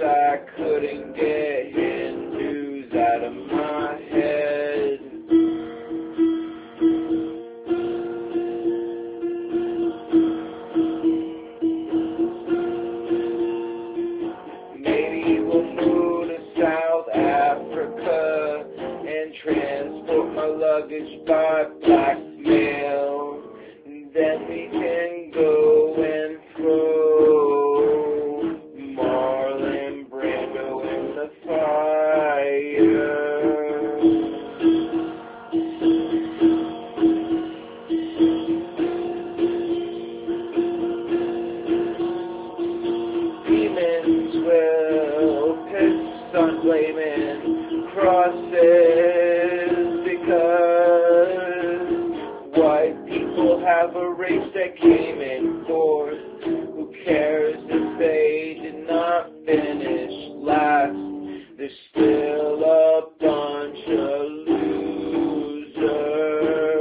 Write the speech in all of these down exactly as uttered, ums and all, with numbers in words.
I couldn't get Hindus out of my head. Maybe we'll move to South Africa and transport my luggage by blackmail. Then we can go and throw Marlon Brando in the fire. Demons will piss on blaming crosses because white people have a race that came in fourth. Who cares if they did not finish last? There's still a bunch of losers.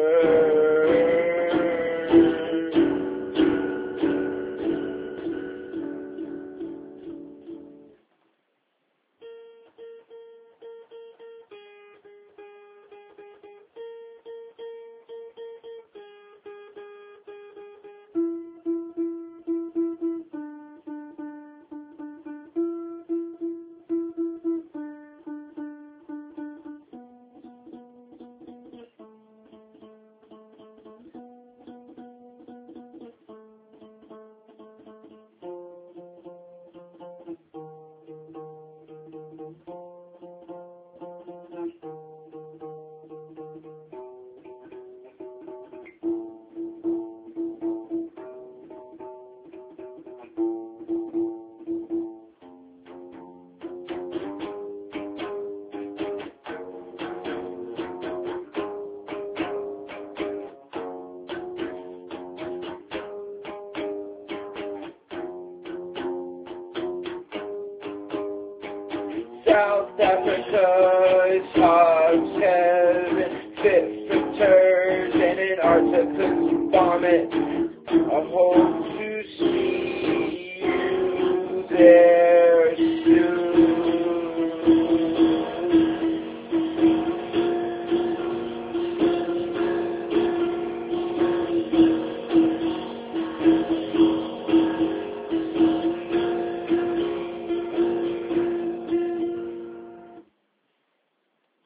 South Africa is hog's heaven, fit for turds, and Antarctica's vomit. A whole